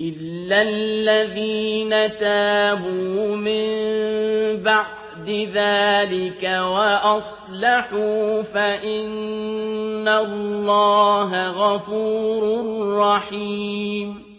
إِلَّا الَّذِينَ تَابُوا مِن بَعْدِ ذَٰلِكَ وَأَصْلَحُوا فَإِنَّ اللَّهَ غَفُورٌ رَّحِيمٌ